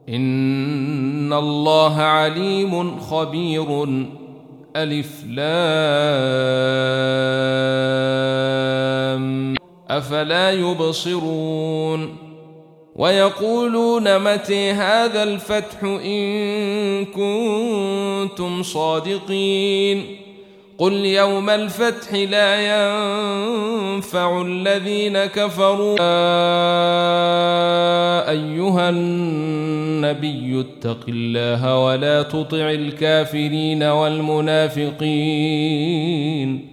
إن الله عليم خبير. ألف لام أفلا يبصرون ويقولون متى هذا الفتح إن كنتم صادقين قل يوم الفتح لا ينفع الذين كفروا أيها النبي اتق الله ولا تطع الكافرين والمنافقين